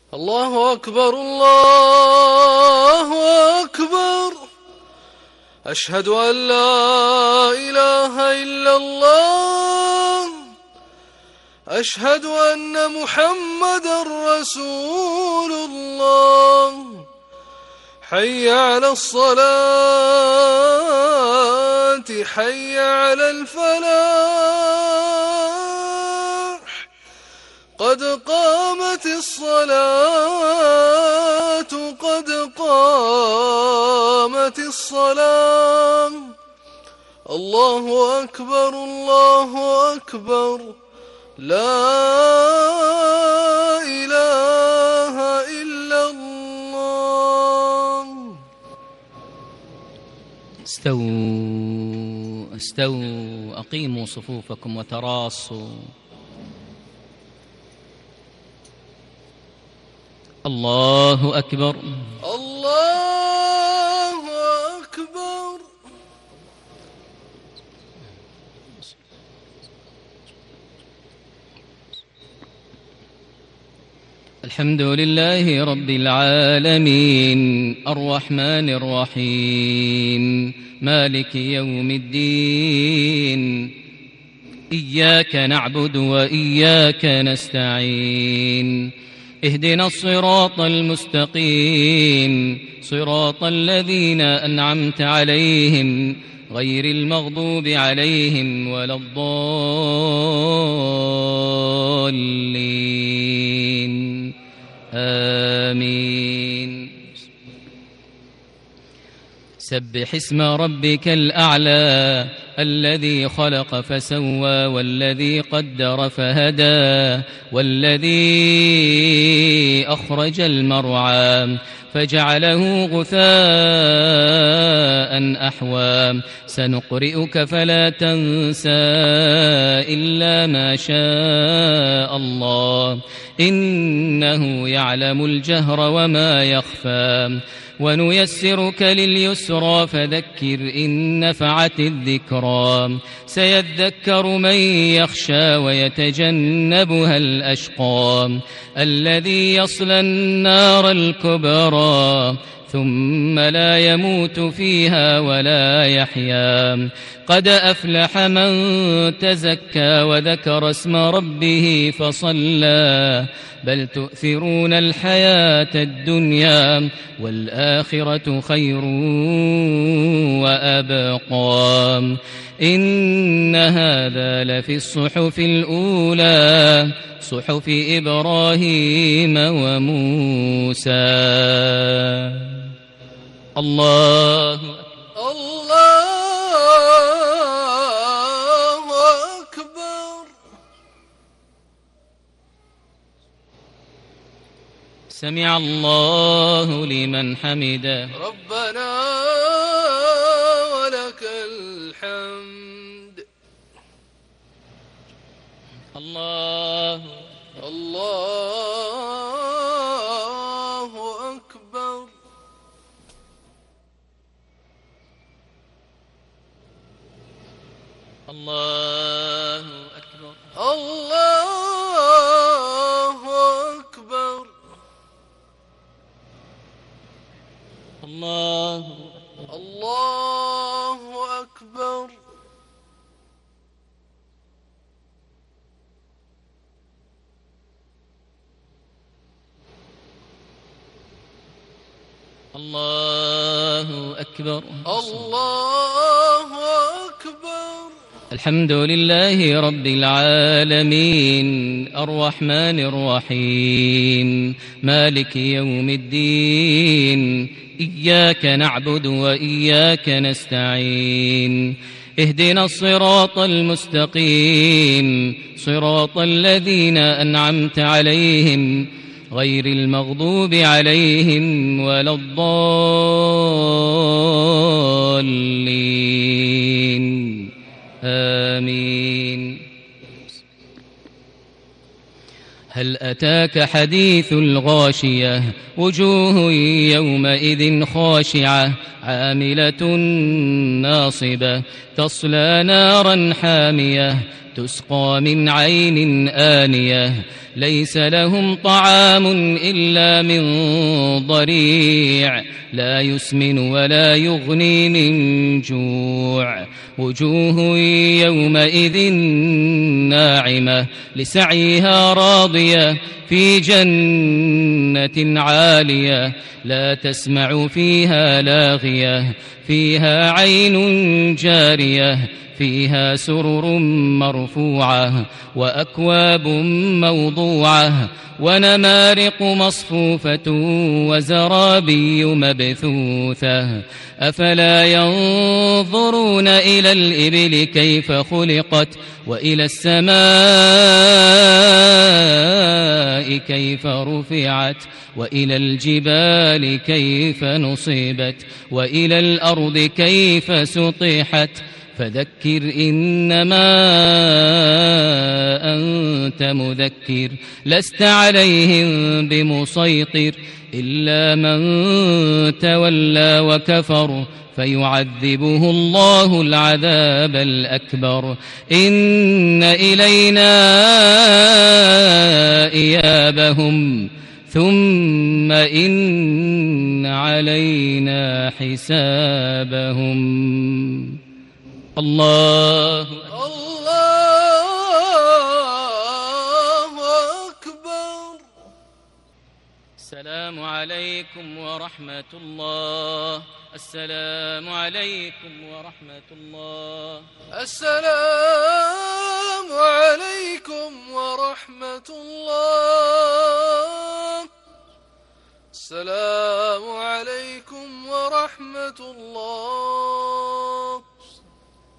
الله أكبر الله أكبر. أشهد أن لا إله إلا الله. أشهد أن محمدا رسول الله. حي على الصلاة حي على الفلاح. قد قامت الصلاة قد قامت الصلاة. الله أكبر الله أكبر. لا إله إلا الله. استووا أقيموا صفوفكم وتراصوا. الله أكبر الله أكبر. الحمد لله رب العالمين الرحمن الرحيم مالك يوم الدين. إياك نعبد وإياك نستعين. اهدنا الصراط المستقيم صراط الذين أنعمت عليهم غير المغضوب عليهم ولا الضالين آمين. سبح اسم ربك الأعلى الذي خلق فسوى والذي قدر فهدى والذي أخرج المرعى فجعله غثاء أحوى. سنقرئك فلا تنسى إلا ما شاء الله إنه يعلم الجهر وما يخفى. ونيسرك لليسرى فذكر إن نفعت الذكرى. سيذكر من يخشى ويتجنبها الأشقى الذي يصلى النار الكبرى ثم لا يموت فيها ولا يحيا. قد أفلح من تزكى وذكر اسم ربه فصلى. بل تؤثرون الحياة الدنيا والآخرة خير وأبقى. إن هذا لفي الصحف الأولى صحف إبراهيم وموسى. الله أكبر. سمع الله لمن حمده. ربنا ولك الحمد. الله أكبر. الله أكبر. الله أكبر. الله أكبر. الله أكبر. الله أكبر. الحمد لله رب العالمين الرحمن الرحيم مالك يوم الدين. إياك نعبد وإياك نستعين. اهدنا الصراط المستقيم صراط الذين أنعمت عليهم غير المغضوب عليهم ولا الضالين آمين. هل أتاك حديث الغاشية وجوه يومئذ خاشعة عاملة ناصبة تصلى نارا حامية تسقى من عين آنية ليس لهم طعام إلا من ضريع لا يسمن ولا يغني من جوع وجوه يومئذ ناعمة لسعيها راضية في جنة عالية لا تسمع فيها لاغية فيها عين جارية فيها سرر مرفوعة وأكواب موضوعة ونمارق مصفوفة وزرابي مبثوثة أفلا ينظرون إلى الإبل كيف خلقت وإلى السماء كيف رفعت وإلى الجبال كيف نصبت وإلى الأرض كيف سطحت فذكر إنما أنت مذكر لست عليهم بمسيطر إلا من تولى وكفر فيعذبه الله العذاب الأكبر إن إلينا إيابهم ثم إن علينا حسابهم الله أكبر. السلام عليكم ورحمة الله. السلام عليكم ورحمة الله. السلام عليكم ورحمة الله. السلام عليكم ورحمة الله.